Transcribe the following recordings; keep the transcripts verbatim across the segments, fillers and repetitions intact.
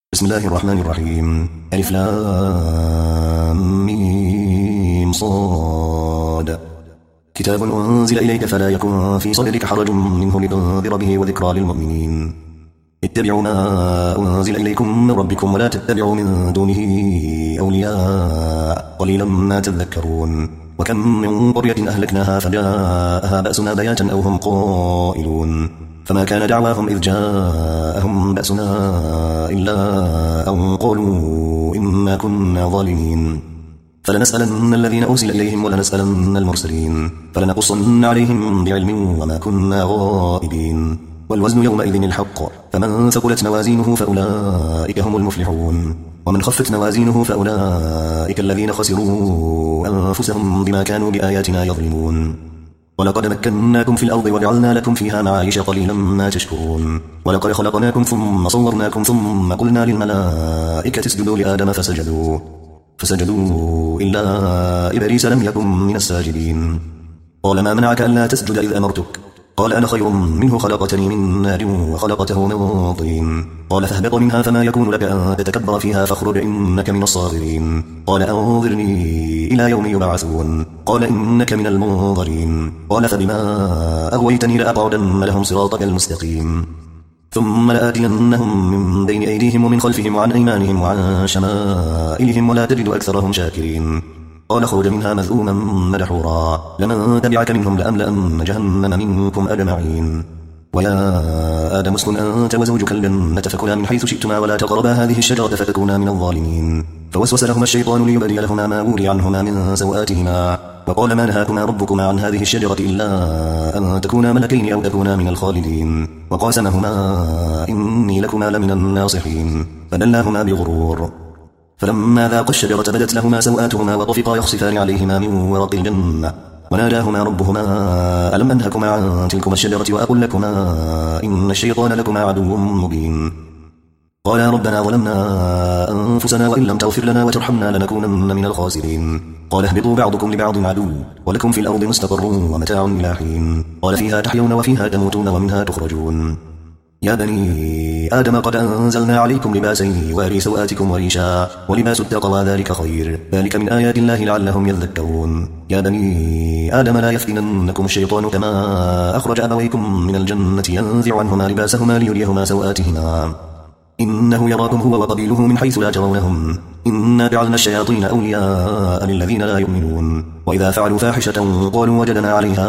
بسم الله الرحمن الرحيم. ألف لام ميم صاد. كتاب أنزل إليك فلا يكن في صدرك حرج منه لتنذر به وذكرى للمؤمنين. اتبعوا ما أنزل إليكم من ربكم ولا تتبعوا من دونه أولياء قليلا ما تذكرون. وكم من قرية أهلكناها فجاءها بأسنا بياتا أو هم قائلون فما كان دعواهم إذ جاءهم بأسنا إلا أن قالوا إنا كنا ظالمين. فلنسألن الذين أرسل إليهم ولنسألن المرسلين فلنقصن عليهم بعلم وما كنا غائبين. والوزن يومئذ الحق فمن ثقلت موازينه فأولئك هم المفلحون ومن خفت موازينه فأولئك الذين خسروا أنفسهم بما كانوا بآياتنا يظلمون. ولقد مكناكم في الأرض وجعلنا لكم فيها معايش قليلا ما تشكرون. ولقد خلقناكم ثم صورناكم ثم قلنا للملائكة اسجدوا لآدم فسجدوا فسجدوا إلا إبليس لم يكن من الساجدين. قال ما منعك ألا تسجد إذ أمرتك؟ قال أنا خير منه خلقتني من نار وخلقته من طين. قال فاهبط منها فما يكون لك أن تتكبر فيها فاخرج إنك من الصاغرين. قال أنظرني إلى يوم يبعثون. قال إنك من المنظرين. قال فبما أغويتني لأقعدن لهم صراطك المستقيم ثم لآتينهم من بين أيديهم ومن خلفهم وعن أيمانهم وعن شمائلهم ولا تجد أكثرهم شاكرين. قال اخرج منها مذءوما مدحورا لمن تبعك منهم لأملأن جهنم منكم أجمعين. ويا آدم اسكن أنت وزوجك الجنة فكلا من حيث شئتما ولا تقربا هذه الشجرة فتكونا من الظالمين. فوسوس لهما الشيطان ليبدي لهما ما وري عنهما من سوآتهما وقال ما نهاكما ربكما عن هذه الشجرة إلا أن تكونا ملكين أو تكونا من الخالدين. وقاسمهما إني لكما لمن الناصحين فدلاهما بغرور. فلما ذاقا الشجرة بدت لهما سوآتهما وطفقا يخصفان عليهما من ورق الجنة وناداهما ربهما ألم أنهكما عن تلكما الشجرة وأقل لكما إن الشيطان لكما عدو مبين. قالا ربنا ظلمنا أنفسنا وإن لم تغفر لنا وترحمنا لنكونن من الخاسرين. قال اهبطوا بعضكم لبعض عدو ولكم في الأرض مستقر ومتاع إلى حين. قال فيها تحيون وفيها تموتون ومنها تخرجون. يا بني آدم قد أنزلنا عليكم لباسا يواري سوآتكم وريشا ولباس التقوى ذلك خير ذلك من آيات الله لعلهم يذكرون. يا بني آدم لا يفتننكم الشيطان كما أخرج أبويكم من الجنة ينزع عنهما لباسهما ليريهما سوآتهما إنه يراكم هو وقبيله من حيث لا ترونهم إنا جعلنا الشياطين أولياء للذين لا يؤمنون. وإذا فعلوا فاحشة قالوا وجدنا عليها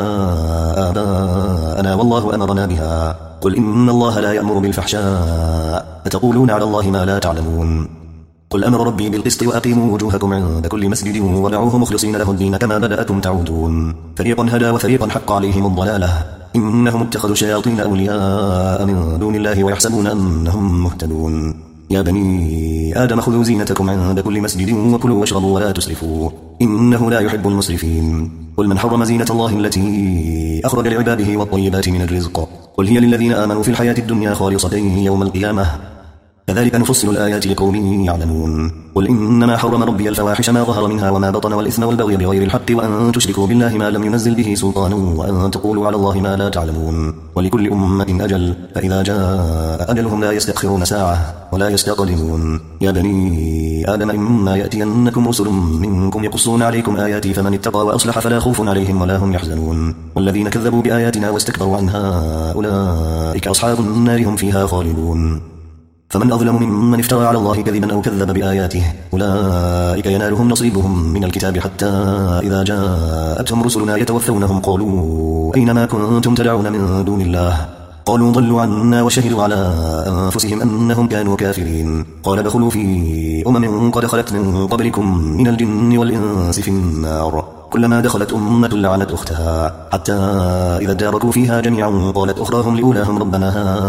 آباءنا والله أمرنا بها قل إن الله لا يأمر بالفحشاء أتقولون على الله ما لا تعلمون. قل أمر ربي بالقسط وأقيموا وجوهكم عند كل مسجد ودعوه مخلصين له الدين كما بدأكم تعودون. فريقا هدى وفريقا حق عليهم الضلالة إنهم اتخذوا الشياطين أولياء من دون الله ويحسبون أنهم مهتدون. يا بني آدم خذوا زينتكم عند كل مسجد وكلوا واشربوا ولا تسرفوا إنه لا يحب المسرفين. قل من حرم زينة الله التي أخرج لعباده والطيبات من الرزق قل هي للذين آمنوا في الحياة الدنيا خالصة يوم القيامة كذلك نفصل الآيات لقوم يعلمون. قل إنما حرم ربي الفواحش ما ظهر منها وما بطن والإثم والبغي بغير الحق وأن تشركوا بالله ما لم ينزل به سلطانا وأن تقولوا على الله ما لا تعلمون. ولكل أمة أجل فإذا جاء أجلهم لا يستأخرون ساعة ولا يستقدمون. يا بني آدم إما يأتينكم رسل منكم يقصون عليكم آياتي فمن اتقى وأصلح فلا خوف عليهم ولا هم يحزنون. والذين كذبوا بآياتنا واستكبروا عنها أولئك أصحاب النار هم فيها خالدون. فمن أظلم ممن افترى على الله كذبا أو كذب بآياته أولئك ينالهم نصيبهم من الكتاب حتى إذا جاءتهم رسلنا يتوفونهم قالوا أينما كنتم تدعون من دون الله قالوا ضلوا عنا وشهدوا على أنفسهم أنهم كانوا كافرين. قال ادخلوا في أمم قد خلت من قبلكم من الجن والإنس في النار كلما دخلت أمة لعنت أختها حتى إذا اداركوا فيها جميعا قالت أخراهم لأولاهم ربنا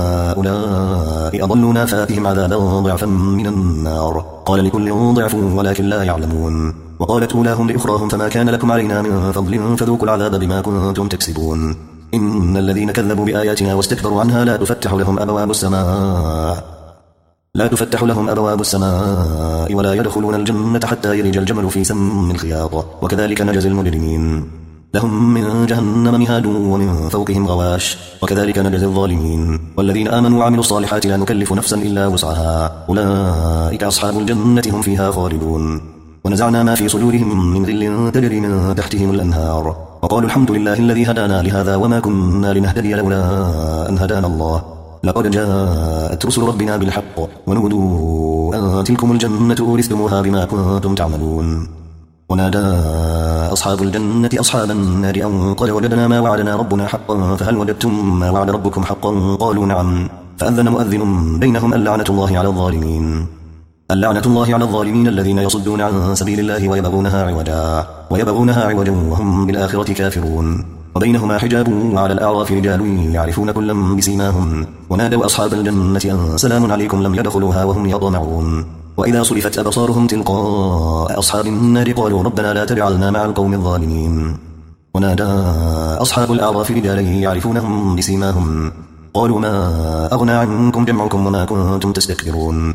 هؤلاء أضلونا فآتهم عذابا ضعفا من النار قال لكل ضعف ولكن لا يعلمون. وقالت أولاهم لأخراهم فما كان لكم علينا من فضل فذوقوا العذاب بما كنتم تكسبون. إن الذين كذبوا بآياتنا واستكبروا عنها لا تفتح لهم أبواب السماء لا تفتح لهم أبواب السماء ولا يدخلون الجنة حتى يلج الجمل في سم الخياط وكذلك نجزي المجرمين. لهم من جهنم مهاد ومن فوقهم غواش وكذلك نجزي الظالمين والذين آمنوا وعملوا الصالحات لا نكلف نفسا إلا وسعها أولئك أصحاب الجنة هم فيها خالدون ونزعنا ما في صدورهم من غل تجري من تحتهم الأنهار وقالوا الحمد لله الذي هدانا لهذا وما كنا لنهتدي لولا أن هدانا الله لقد جاءت رسل ربنا بالحق ونودوا أن تلكم الجنة أورثتموها بما كنتم تعملون ونادى أصحاب الجنة أصحاب النار أن قد وجدنا ما وعدنا ربنا حقا فهل وجدتم ما وعد ربكم حقا قالوا نعم فأذن مؤذن بينهم اللعنة الله على الظالمين اللعنة الله على الظالمين الذين يصدون عن سبيل الله ويبغونها عوجا ويبغونها عوجا وهم بالآخرة كافرون وبينهما حجاب وعلى الأعراف رجال يعرفون كلا بسيماهم ونادوا أصحاب الجنة أن سلام عليكم لم يدخلوها وهم يطمعون وإذا صرفت أبصارهم تلقاء أصحاب النار قالوا ربنا لا تجعلنا مع القوم الظالمين ونادى أصحاب الأعراف رجالا يعرفونهم بسيماهم قالوا ما أغنى عنكم جمعكم وما كنتم تستكبرون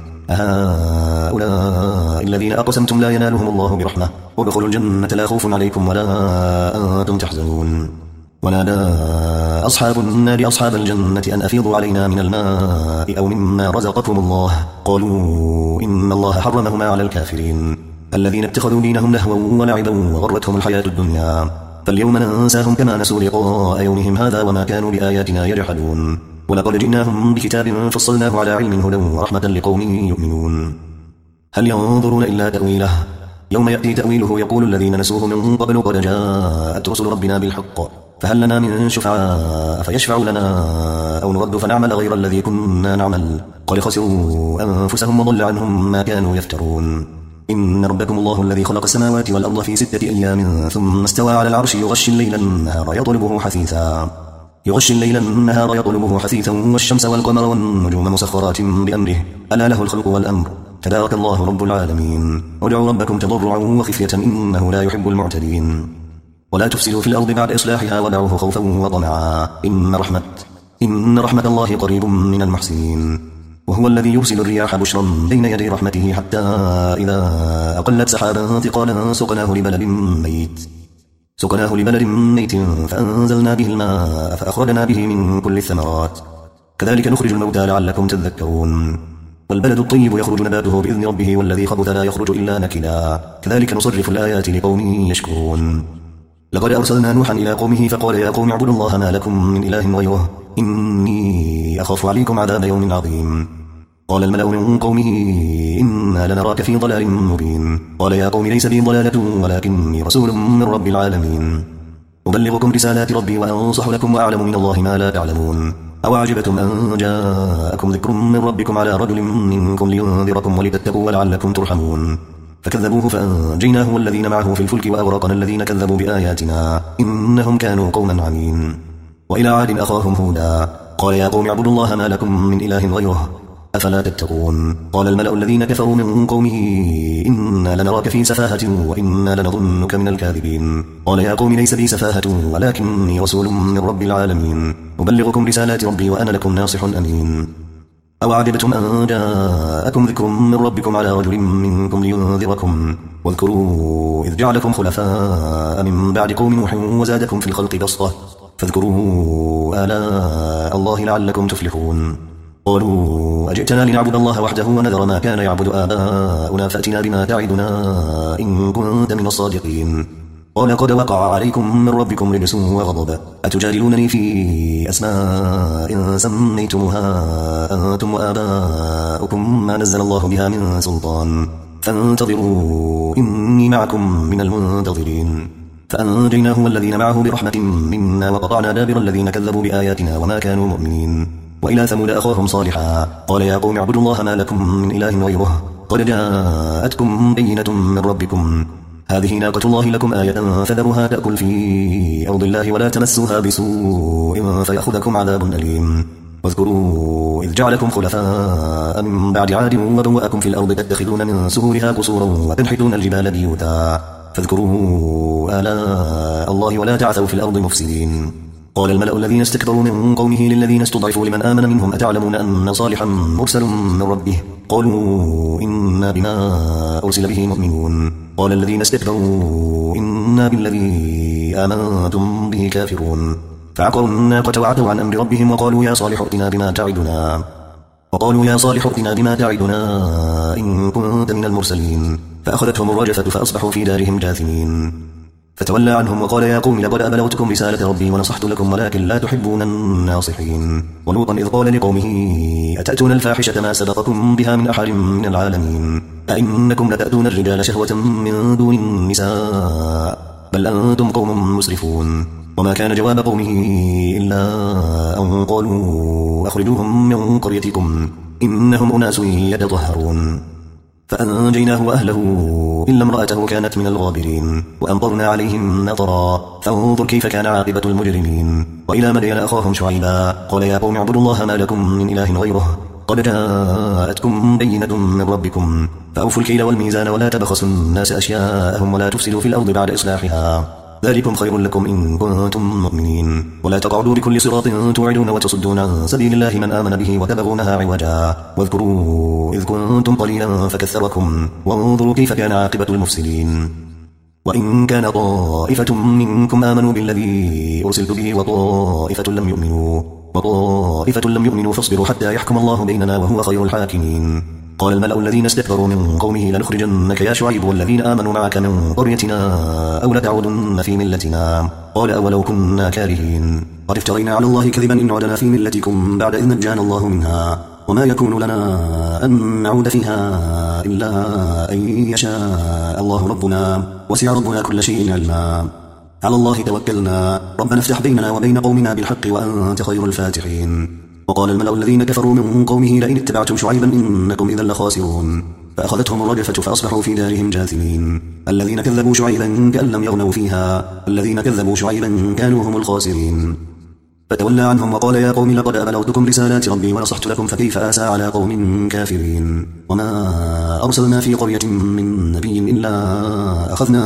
أهؤلاء الذين أقسمتم لا ينالهم الله برحمة وادخلوا الجنة لا خوف عليكم ولا أنتم تحزنون ونادى أصحاب النار أصحاب الجنة أن أفيضوا علينا من الماء أو مما رزقكم الله قالوا إن الله حرمهما على الكافرين الذين اتخذوا دينهم لهوا ولعبا وغرتهم الحياة الدنيا فاليوم ننساهم كما نسوا لقاء يومهم هذا وما كانوا بآياتنا يجحدون ولقد جئناهم بكتاب فصلناه على علم هدى ورحمة لقوم يؤمنون هل ينظرون إلا تأويله يوم يأتي تأويله يقول الذين نسوه من قبل قد جاءت رسل ربنا بالحق فهل لنا من شفعاء فيشفعوا لنا أو نرد فنعمل غير الذي كنا نعمل قد خسروا أنفسهم وضل عنهم ما كانوا يفترون إن ربكم الله الذي خلق السماوات والأرض في ستة أيام ثم استوى على العرش يغشي الليل النهار يطلبه حثيثا يغشي الليل النهار يطلبه حثيثا والشمس والقمر والنجوم مسخرات بأمره ألا له الخلق والأمر تبارك الله رب العالمين ادعوا ربكم تضرعا وخفية إنه لا يحب المعتدين ولا تفسدوا في الأرض بعد إصلاحها ودعوه خوفا وطمعا إن رحمة إن رحمة الله قريب من المحسنين وهو الذي يرسل الرياح بشرا بين يدي رحمته حتى إذا أقلت سحابا ثقالا سقناه لبلد ميت سقناه لبلد ميت فأنزلنا به الماء فأخرجنا به من كل الثمرات كذلك نخرج الموتى لعلكم تذكرون والبلد الطيب يخرج نباته بإذن ربه والذي خبث لا يخرج إلا نكدا كذلك نصرف الآيات لقوم يشكرون لقد أرسلنا نوحا إلى قومه فقال يا قوم اعبدوا الله ما لكم من إله غيره إني أخاف عليكم عذاب يوم عظيم قال الملأ من قومه إنا لنراك في ضلال مبين قال يا قوم ليس بي ضلالة ولكني رسول من رب العالمين أبلغكم رسالات ربي وأنصح لكم وأعلم من الله ما لا تعلمون أوعجبتم أن جاءكم ذكر من ربكم على رجل منكم لينذركم ولتتقوا ولعلكم ترحمون فكذبوه فأنجيناه والذين معه في الفلك وأغرقنا الذين كذبوا بآياتنا إنهم كانوا قوما عمين وإلى عاد أخاهم هودا قال يا قوم اعبدوا الله ما لكم من إله غيره أفلا تتقون قال الملأ الذين كفروا من قومه إنا لنراك في سفاهة وإنا لنظنك من الكاذبين قال يا قوم ليس بي سفاهة ولكني رسول من رب العالمين أبلغكم رسالات ربي وأنا لكم ناصح أمين أوعجبتم أن جاءكم ذكر من ربكم على رجل منكم لينذركم واذكروا إذ جعلكم خلفاء من بعد قوم نوح وزادكم في الخلق بسطة فاذكروا آلاء الله لعلكم تفلحون قالوا أجئتنا لنعبد الله وحده ونذر ما كان يعبد آباؤنا فأتنا بما تعدنا إن كنت من الصادقين قال قد وقع عليكم من ربكم رجس وغضب أتجادلونني في أسماء سميتموها أنتم وآباؤكم ما نزل الله بها من سلطان فانتظروا إني معكم من المنتظرين فأنجيناه والذين معه برحمة منا وقطعنا دابر الذين كذبوا بآياتنا وما كانوا مؤمنين وإلى ثمود أخاهم صالحا قال يا قوم اعبدوا الله ما لكم من إله غيره قد جاءتكم بينة من ربكم هذه ناقة الله لكم آية فذروها تأكل في أرض الله ولا تمسوها بسوء فيأخذكم عذاب أليم واذكروا إذ جعلكم خلفاء من بعد عاد وبوأكم في الأرض تتخذون من سهولها قصورا وتنحتون الجبال بيوتا فاذكروا آلاء الله ولا تعثوا في الأرض مفسدين قال الملأ الذين استكبروا من قومه للذين استضعفوا لمن آمن منهم أتعلمون أن صالحا مرسل من ربه قالوا إنا بما أرسل به مؤمنون قال الذين استكبروا إنا بالذي آمنتم به كافرون فعقروا الناقة وعتوا عن أمر ربهم وقالوا يا صالح ائتنا بما تعدنا وقالوا يا صالح ائتنا بما تعدنا إن كنت من المرسلين فأخذتهم الرجفة فأصبحوا في دارهم جاثمين فتولى عنهم وقال يا قوم لقد أبلغتكم رسالة ربي ونصحت لكم ولكن لا تحبون الناصحين ولوطا إذ قال لقومه أتأتون الفاحشة ما سبقكم بها من أحد من العالمين أئنكم لتأتون الرجال شهوة من دون النساء بل أنتم قوم مسرفون وما كان جواب قومه إلا أن قالوا أخرجوهم من قريتكم إنهم أناس يتطهرون فأنجيناه وأهله إلا امرأته كانت من الغابرين وأمطرنا عليهم مطرا فانظر كيف كان عاقبة المجرمين وإلى مدين أخاهم شعيبا قال يا قوم اعبدوا الله ما لكم من إله غيره قد جاءتكم بينة من ربكم فأوفوا الكيل والميزان ولا تبخسوا الناس أشياءهم ولا تفسدوا في الأرض بعد إصلاحها ذلكم خير لكم إن كنتم مؤمنين ولا تقعدوا بكل صراط توعدون وتصدون عن سبيل الله من آمن به وتبغونها عوجا واذكروا إذ كنتم قليلا فكثركم وانظروا كيف كان عاقبة المفسدين وإن كان طائفة منكم آمنوا بالذي أرسلت به وطائفة لم يؤمنوا وطائفة لم يؤمنوا فاصبروا حتى يحكم الله بيننا وهو خير الحاكمين قال الملأ الذين استكبروا من قومه لنخرجنك يا شعيب والذين آمنوا معك من قريتنا أو لتعودن في ملتنا قال أولو كنا كارهين قد افترينا على الله كذبا إن عدنا في ملتكم بعد إذ نجانا الله منها وما يكون لنا أن نعود فيها إلا أن يشاء الله ربنا وسع ربنا كل شيء علما على الله توكلنا ربنا افتح بيننا وبين قومنا بالحق وأنت خير الفاتحين وقال الملأ الذين كفروا من قومه لئن اتبعتم شعيبا إنكم إذا لخاسرون فأخذتهم الرجفة فأصبحوا في دارهم جاثمين الذين كذبوا شعيبا كأن لم يغنوا فيها الذين كذبوا شعيبا كانوا هم الخاسرين فتولى عنهم وقال يا قوم لقد أبلغتكم رسالات ربي ونصحت لكم فكيف آسى على قوم كافرين وما أرسلنا في قرية من نبي إلا أخذنا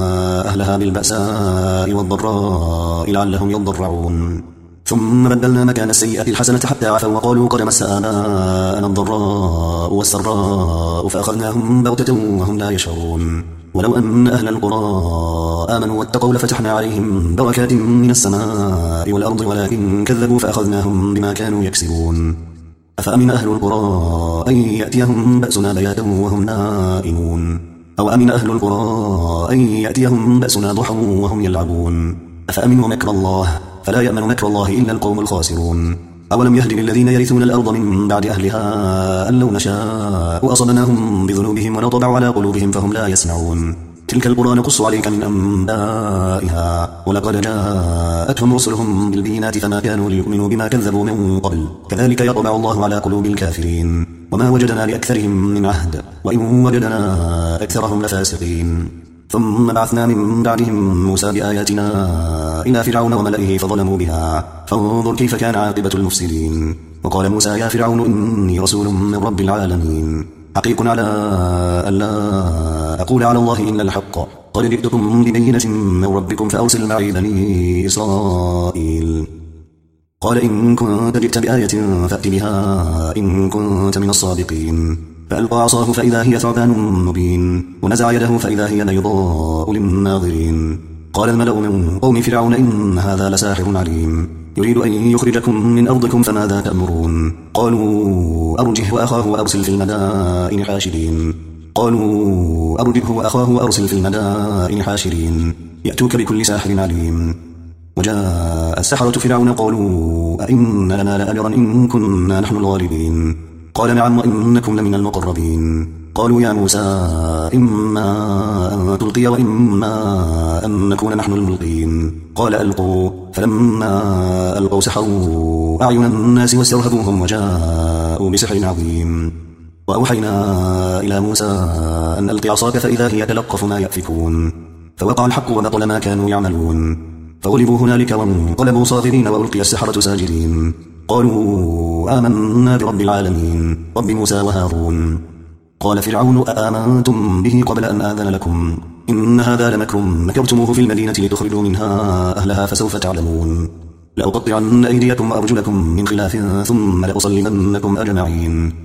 أهلها بالبأساء والضراء لعلهم يضرعون ثم بدلنا مكان السيئة الحسنة حتى عفوا وقالوا قد مس آباءنا الضراء والسراء فأخذناهم بغتة وهم لا يشعرون ولو أن أهل القرى آمنوا واتقوا لفتحنا عليهم بركات من السماء والأرض ولكن كذبوا فأخذناهم بما كانوا يكسبون أفأمن أهل القرى أن يأتيهم بأسنا بياتا وهم نائمون أو أمن أهل القرى أن يأتيهم بأسنا ضحى وهم يلعبون أفأمنوا مكر الله فلا يأمن مكر الله إلا القوم الخاسرون أولم يهد للذين يرثون الأرض من بعد أهلها أن لو نشاء أصبناهم بذنوبهم ونطبع على قلوبهم فهم لا يسمعون تلك القرى نقص عليك من أنبائها ولقد جاءتهم رسلهم بالبينات فما كانوا ليؤمنوا بما كذبوا من قبل كذلك يطبع الله على قلوب الكافرين وما وجدنا لأكثرهم من عهد وإن وجدنا أكثرهم لفاسقين ثم بعثنا من بعدهم موسى بآياتنا إلى فرعون وملئه فظلموا بها فانظر كيف كان عاقبة المفسدين وقال موسى يا فرعون إني رسول من رب العالمين حقيق على ألا أقول على الله إلا الحق قد جئتكم ببينة من ربكم فأرسل معي بني إسرائيل قال إن كنت جئت بآية فأت بها إن كنت من الصادقين فألقى عصاه فإذا هي ثعبان مبين ونزع يده فإذا هي بيضاء للناظرين قال الملأ من قوم فرعون إن هذا لساحر عليم يريد أن يخرجكم من أرضكم فماذا تأمرون قالوا أرجه وأخاه وأرسل في المدائن حاشرين قالوا أرجه وأخاه وأرسل في المدائن حاشرين يأتوك بكل ساحر عليم وجاء السحرة فرعون قالوا أئن لنا لأجرا إن كنا نحن الغالبين قال نعم وإنكم لمن المقربين قالوا يا موسى إما أن تلقي وإما أن نكون نحن الملقين قال ألقوا فلما ألقوا سحروا أعين الناس واسترهبوهم وجاءوا بسحر عظيم وأوحينا إلى موسى أن ألقي عصاك فإذا هي تلقف ما يأفكون فوقع الحق وبطل ما كانوا يعملون فغلبوا هنالك وانقلبوا صاغرين وألقي السحرة ساجدين قالوا آمنا برب العالمين رب موسى وهارون قال فرعون أآمنتم به قبل أن آذن لكم إن هذا لمكر مكرتموه في المدينة لتخرجوا منها أهلها فسوف تعلمون لأقطعن أيديكم وأرجلكم من خلاف ثم لأصلبنكم أجمعين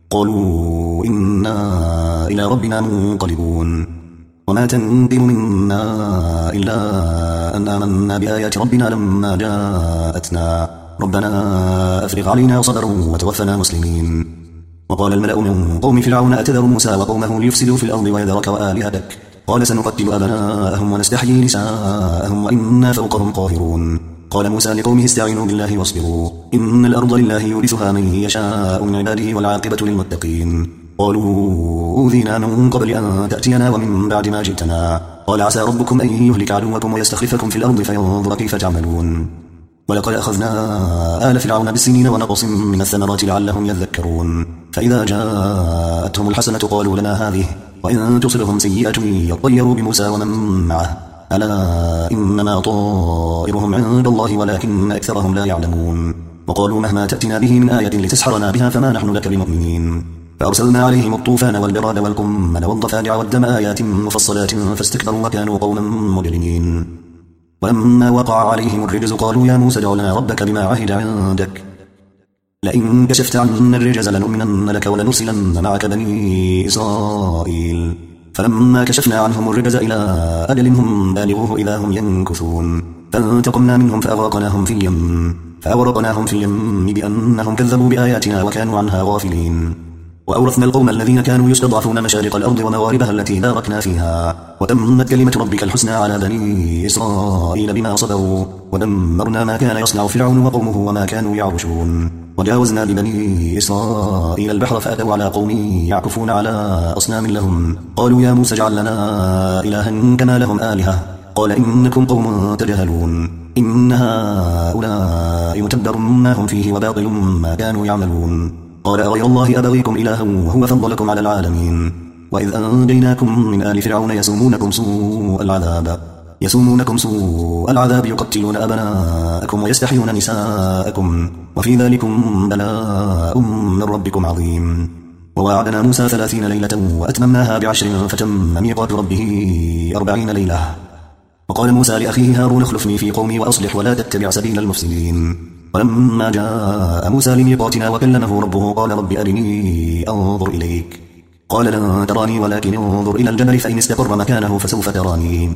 قالوا إنا إلى ربنا منقلبون وما تنقم منا إلا أن آمنا بآيات ربنا لما جاءتنا ربنا أفرغ علينا صبرا وتوفنا مسلمين. وقال الملأ من قوم فرعون أتذر موسى وقومه ليفسدوا في الأرض ويذرك وآلهتك قال سنقتل أبناءهم ونستحيي نساءهم وإنا فوقهم قاهرون. قال موسى لقومه استعينوا بالله واصبروا إن الأرض لله يورثها من يشاء من عباده والعاقبة للمتقين. قالوا أوذينا من قبل أن تأتينا ومن بعد ما جئتنا قال عسى ربكم أن يهلك عدوكم ويستخلفكم في الأرض فينظر كيف تعملون. ولقد أخذنا آل فرعون بالسنين ونقص من الثمرات لعلهم يذكرون. فإذا جاءتهم الحسنة قالوا لنا هذه وإن تصلهم سيئة يطيروا بموسى ومن معه ألا إنما طائرهم عند الله ولكن أكثرهم لا يعلمون. وقالوا مهما تأتنا به من آية لتسحرنا بها فما نحن لك بمؤمنين. فأرسلنا عليهم الطوفان والجراد والقمل والضفادع والدم آيات مفصلات فاستكبروا وكانوا قوما مجرمين. ولما وقع عليهم الرجز قالوا يا موسى ادع لنا ربك بما عهد عندك لئن كشفت عنا الرجز لنؤمنن لك ولنرسلن معك بني إسرائيل. فلما كشفنا عنهم الرجز إلى أجل هم بالغوه إذا هم ينكثون فانتقمنا منهم فأغرقناهم في اليم فأغرقناهم في اليم بأنهم كذبوا بآياتنا وكانوا عنها غافلين. وأورثنا القوم الذين كانوا يستضعفون مشارق الأرض ومغاربها التي باركنا فيها وتمت كلمة ربك الحسنى على بني إسرائيل بما صبروا ودمرنا ما كان يصنع فرعون وقومه وما كانوا يعرشون. وجاوزنا ببني إسرائيل البحر فأتوا على قوم يعكفون على أصنام لهم قالوا يا موسى اجعل لنا إلها كما لهم آلهة قال إنكم قوم تجهلون إن هؤلاء متبر ما هم فيه وباطل ما كانوا يعملون. قال أغير الله أبغيكم إلها وهو فضلكم على العالمين وإذ أنجيناكم من آل فرعون يسومونكم سوء العذاب يسومونكم سوء العذاب يقتلون أبناءكم ويستحيون نساءكم وفي ذلكم بلاء من ربكم عظيم. وواعدنا موسى ثلاثين ليلة وأتممناها بعشر فتم ميقات ربه أربعين ليلة. وقال موسى لأخيه هارون اخلفني في قومي وأصلح ولا تتبع سبيل المفسدين. ولما جاء موسى لميقاتنا وكلمه ربه قال رب أرني أنظر إليك قال لن تراني ولكن انظر إلى الجبل فإن استقر مكانه فسوف تراني.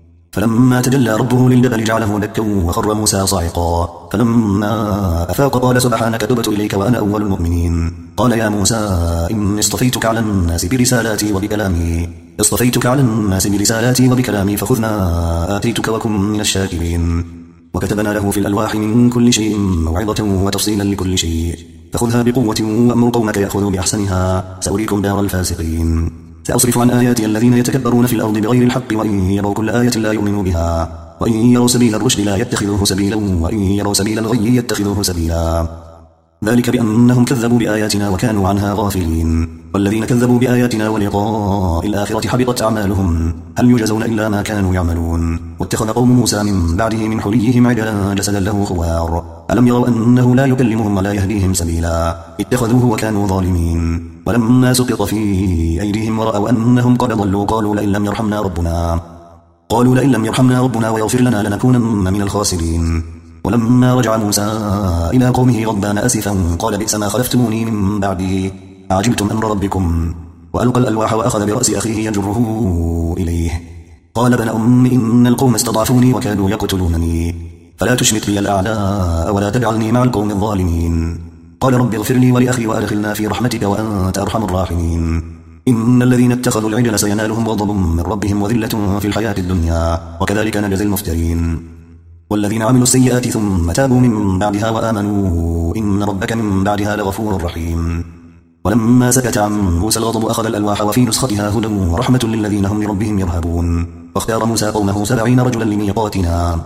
فلما تجلى ربه للجبل جعله دكا وخر موسى صاعقا فلما أفاق قال سبحانك تبت إليك وأنا أول المؤمنين. قال يا موسى إني اصطفيتك على الناس برسالاتي وبكلامي اصطفيتك على الناس برسالاتي وبكلامي فخذ ما آتيتك وكن من الشاكرين. وكتبنا له في الألواح من كل شيء موعظة وتفصيلا لكل شيء فخذها بقوة وأمر قومك يأخذوا بأحسنها سأريكم دار الفاسقين. سأصرف عن آياتي الذين يتكبرون في الأرض بغير الحق وإن يروا كل آية لا يؤمنوا بها وإن يروا سبيل الرشد لا يتخذوه سبيلا وإن يروا سبيل الغي يتخذوه سبيلا ذلك بأنهم كذبوا بآياتنا وكانوا عنها غافلين. والذين كذبوا بآياتنا ولقاء الآخرة حبطت أعمالهم هل يجزون إلا ما كانوا يعملون. واتخذ قوم موسى من بعده من حليهم عجلا جسدا له خوار ألم يروا أنه لا يكلمهم ولا يهديهم سبيلا اتخذوه وكانوا ظالمين. ولما سقط في أيديهم ورأوا أنهم قد ضلوا قالوا لئن لم يرحمنا ربنا قالوا لئن لم يرحمنا ربنا ويغفر لنا لنكونن من الخاسرين. ولما رجع موسى إلى قومه غضبان أسفا قال بئس ما خلفتموني من بعدي أعجبتم أمر ربكم وألقى الألواح وأخذ برأس أخيه يجره إليه قال ابن أم إن القوم استضعفوني وكادوا يقتلونني فلا تشمت بي الأعداء ولا تجعلني مع القوم الظالمين. قال رب اغفر لي ولأخي وأدخلنا في رحمتك وأنت أرحم الراحمين. إن الذين اتخذوا العجل سينالهم غضب من ربهم وذلة في الحياة الدنيا وكذلك نجزي المفترين. والذين عملوا السيئات ثم تابوا من بعدها وآمنوا إن ربك من بعدها لغفور رحيم. ولما سكت عن موسى الغضب أخذ الألواح وفي نسختها هدى ورحمة للذين هم لربهم يرهبون. واختار موسى قومه سبعين رجلا لميقاتنا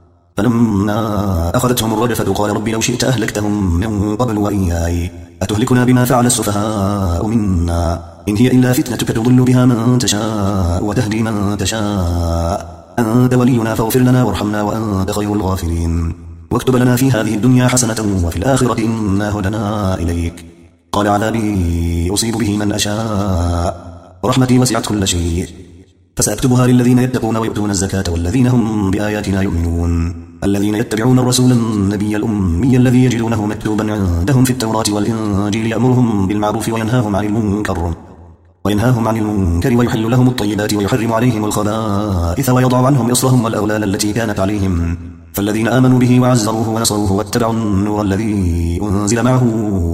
فلما أخذتهم الرجفة قال رب لو شئت أهلكتهم من قبل وإياي أتهلكنا بما فعل السفهاء منا إن هي إلا فتنتك تضل بها من تشاء وتهدي من تشاء أنت ولينا فاغفر لنا وارحمنا وأنت خير الغافرين. واكتب لنا في هذه الدنيا حسنة وفي الآخرة إنا هدنا إليك. قال عذابي أصيب به من أشاء ورحمتي وسعت كل شيء فسأكتبها للذين يتقون ويؤتون الزكاة والذين هم بآياتنا يؤمنون. الذين يتبعون الرسول النبي الأمي الذي يجدونه مكتوبا عندهم في التوراة والإنجيل يأمرهم بالمعروف وينهاهم عن المنكر وينهاهم عن المنكر ويحل لهم الطيبات ويحرم عليهم الخبائث ويضع عنهم إصرهم والأغلال التي كانت عليهم فالذين آمنوا به وعزروه ونصروه واتبعوا النور الذي أنزل معه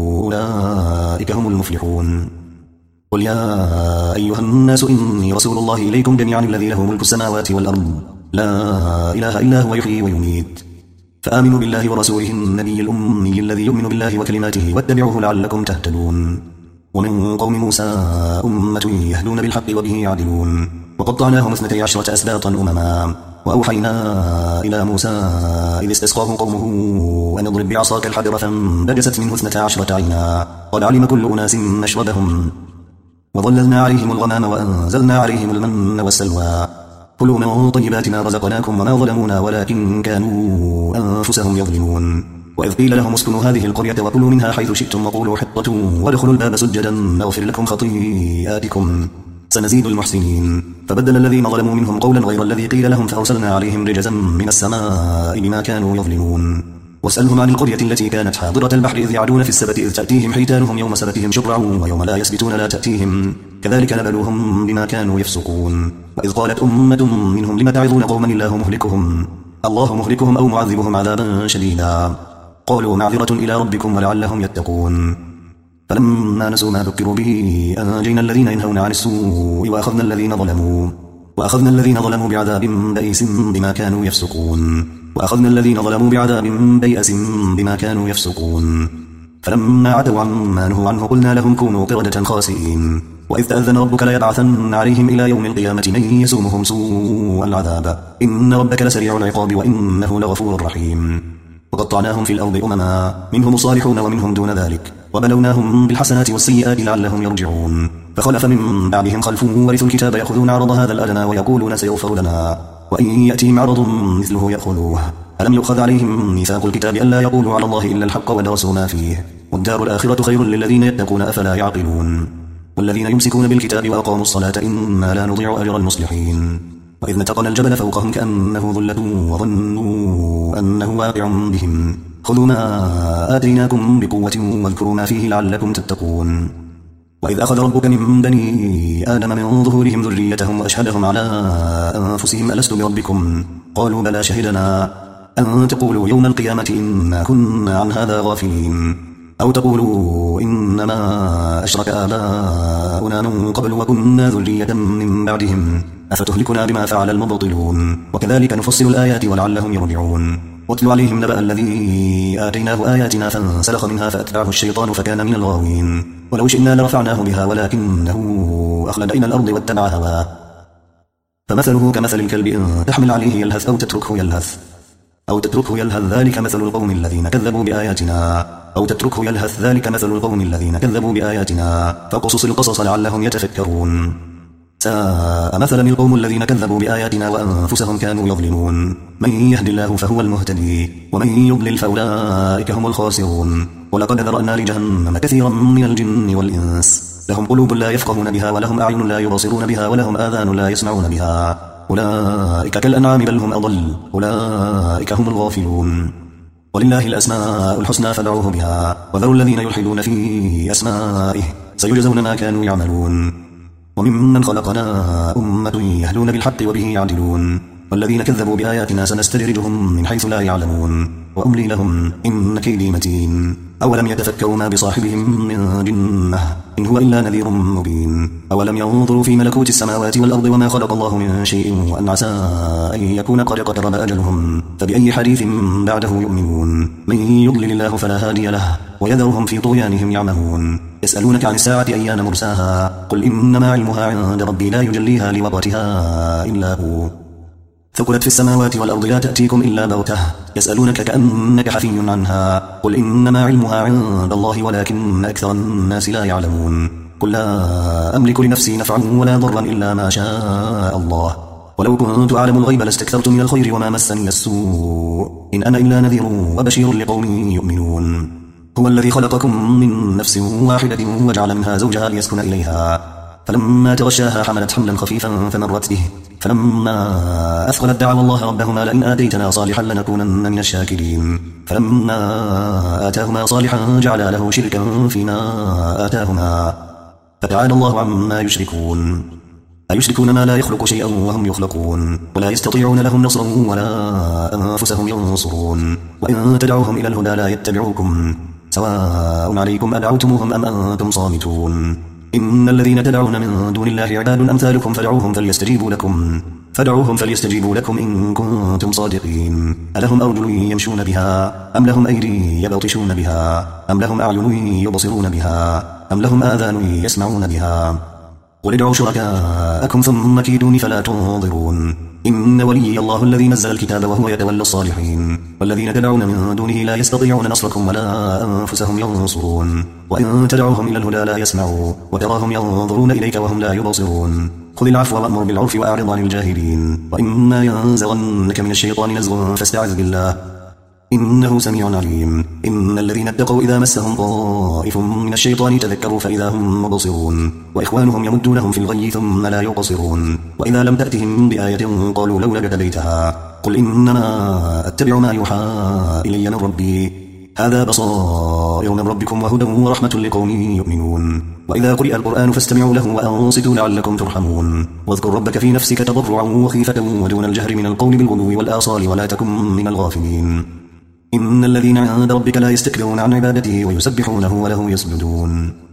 أولئك هم المفلحون. قل يا أيها الناس إني رسول الله إليكم جميعا الذي له ملك السماوات والأرض لا إله إلا هو يحيي ويميت فآمنوا بالله ورسوله النبي الأمي الذي يؤمن بالله وكلماته واتبعوه لعلكم تهتدون. ومن قوم موسى أمة يهدون بالحق وبه يعدلون وقطعناهم اثنتي عشرة أسباطا أمما وأوحينا إلى موسى إذ استسقاه قومه أن اضرب بعصاك الحجر فانبجست منه اثنتا عشرة عينا قد علم كل أناس مشربهم وظللنا عليهم الغمام وأنزلنا عليهم المن والسلوى كلوا من طيبات ما رزقناكم وما ظلمونا ولكن كانوا أنفسهم يظلمون. وإذ قيل لهم اسكنوا هذه القرية وكلوا منها حيث شئتم وقولوا حطة وادخلوا الباب سجدا نغفر لكم خطيئاتكم سنزيد المحسنين فبدل الذين ظلموا منهم قولا غير الذي قيل لهم فأرسلنا عليهم رجزا من السماء بما كانوا يظلمون. واسألهم عن القرية التي كانت حاضرة البحر إذ يعدون في السبت إذ تأتيهم حيتانهم يوم سبتهم شرعا ويوم لا يسبتون لا تأتيهم كذلك نبلوهم بما كانوا يفسقون. وإذ قالت أمة منهم لم تعظون قوما الله مهلكهم الله مهلكهم أو معذبهم عذابا شديدا قالوا معذرة إلى ربكم ولعلهم يتقون. فلما نسوا ما ذكروا به أنجينا الذين ينهون عن السوء وأخذنا الذين ظلموا وأخذنا الذين ظلموا بعذاب بئيس بما كانوا يفسقون وأخذنا الذين ظلموا بعذاب بئيس بما كانوا يفسقون. فلما عتوا عما نهوا عنه قلنا لهم كونوا قردة خاسئين. وإذ تأذن ربك ليبعثن عليهم إلى يوم القيامة من يسومهم سوء العذاب إن ربك لسريع العقاب وإنه لغفور رحيم. وقطعناهم في الأرض أمما منهم الصالحون ومنهم دون ذلك وبلوناهم بالحسنات والسيئات لعلهم يرجعون. فخلف من بعدهم خلف ورثوا الكتاب يأخذون عرض هذا الأدنى ويقولون سيغفر لنا وإن يأتيهم عرض مثله يأخذوه ألم يؤخذ عليهم ميثاق الكتاب ألا يقولوا على الله إلا الحق ودرسوا ما فيه والدار الآخرة خير للذين يتقون أفلا يعقلون. والذين يمسكون بالكتاب وأقاموا الصلاة إنا لا نضيع أجر المصلحين. وإذ نتقنا الجبل فوقهم كأنه ظلة وظنوا أنه واقع بهم خذوا ما آتيناكم بقوة واذكروا ما فيه لعلكم تتقون. وإذ أخذ ربك من بني آدم من ظهورهم ذريتهم وأشهدهم على أنفسهم ألست بربكم قالوا بلى شهدنا أن تقولوا يوم القيامة إنا كنا عن هذا غافلين أو تقولوا إنما أشرك آباؤنا من قبل وكنا ذرية من بعدهم أفتهلكنا بما فعل المبطلون وكذلك نفصل الآيات ولعلهم يرجعون. واتل عليهم نبأ الذي آتيناه آياتنا فانسلخ منها فأتبعه الشيطان فكان من الغاوين ولو شئنا لرفعناه بها ولكنه أخلد إلى الأرض واتبع هواه فمثله كمثل الكلب إن تحمل عليه يلهث أو تتركه يلهث أو تتركه يلهث ذلك مثل القوم الذين كذبوا بآياتنا أو تتركه يلهث ذلك مثل القوم الذين كذبوا بآياتنا فقصص القصص لعلهم يتفكرون. ساء مثلا القوم الذين كذبوا بآياتنا وأنفسهم كانوا يظلمون. من يهد الله فهو المهتدي ومن يضلل فأولئك هم الخاسرون. ولقد ذرأنا لجهنم كثيرا من الجن والإنس لهم قلوب لا يفقهون بها ولهم أعين لا يبصرون بها ولهم آذان لا يسمعون بها أولئك كالأنعام بل هم أضل أولئك هم الغافلون. ولله الأسماء الحسنى فادعوه بها وذروا الذين يلحدون في أسمائه سيجزون ما كانوا يعملون. وممن خلقنا أمة يهدون بالحق وبه يعدلون والذين كذبوا بآياتنا سنستدرجهم من حيث لا يعلمون وأملي لهم إن كيدي متين. أولم يتفكروا ما بصاحبهم من جنة إن هو إلا نذير مبين. أولم ينظروا في ملكوت السماوات والأرض وما خلق الله من شيء وأن عسى أن يكون قد اقترب أجلهم فبأي حديث بعده يؤمنون. من يضلل الله فلا هادي له ويذرهم في طغيانهم يعمهون. يسألونك عن الساعة أيان مرساها قل إنما علمها عند ربي لا يجليها لوقتها إلا هو ثقلت في السماوات والأرض لا تأتيكم إلا بغتة يسألونك كأنك حفي عنها قل إنما علمها عند الله ولكن أكثر الناس لا يعلمون. قل لا أملك لنفسي نفعا ولا ضرا إلا ما شاء الله ولو كنت أعلم الغيب لاستكثرت من الخير وما مسني السوء إن أنا إلا نذير وبشير لقوم يؤمنون. هو الذي خلقكم من نفس واحدة وجعل منها زوجها ليسكن إليها فلما تغشاها حملت حملا خفيفا فمرت به فلما أثقلت دعوا الله ربهما لئن آتيتنا صالحا لنكونن من الشاكرين فلما آتاهما صالحا جعلا له شركا فيما آتاهما فتعالى الله عما يشركون أيشركون ما لا يخلق شيئا وهم يخلقون ولا يستطيعون لهم نصرا ولا أنفسهم ينصرون وإن تدعوهم إلى الهدى لا يتبعوكم سواء عليكم أدعوتموهم أم أنتم صامتون إن الذين تدعون من دون الله عباد أمثالكم فدعوهم فليستجيبوا لكم فدعوهم فليستجيبوا لكم إن كنتم صادقين ألهم أرجل يمشون بها أم لهم أيدي يبطشون بها أم لهم أعين يبصرون بها أم لهم آذان يسمعون بها قل ادعوا شركاءكم ثم كيدون فلا تنظرون إن ولي الله الذي نزل الكتاب وهو يتولى الصالحين والذين تدعون من دونه لا يستطيعون نصركم ولا أنفسهم ينصرون وإن تدعوهم إلى الهدى لا يسمعوا وتراهم ينظرون إليك وهم لا يبصرون خذ العفو وأمر بالعرف وأعرض عن الجاهلين وإما ينزغنك من الشيطان نزغ فاستعذ بالله إنه سميع عليم إن الذين اتقوا إذا مسهم طائف من الشيطان تذكروا فإذا هم مبصرون وإخوانهم يمدونهم في الغي ثم لا يقصرون وإذا لم تأتهم بآية قالوا لولا اجتبيتها قل إنما أتبع ما يوحى إلي من ربي هذا بصائر من ربكم وهدى ورحمة لقوم يؤمنون وإذا قرئ القرآن فاستمعوا له وأنصتوا لعلكم ترحمون واذكر ربك في نفسك تضرعا وخيفة ودون الجهر من القول بالغدو والآصال ولا تكن من الغافلين إن الذين عند ربك لا يستكبرون عن عبادته ويسبحونه وله يسجدون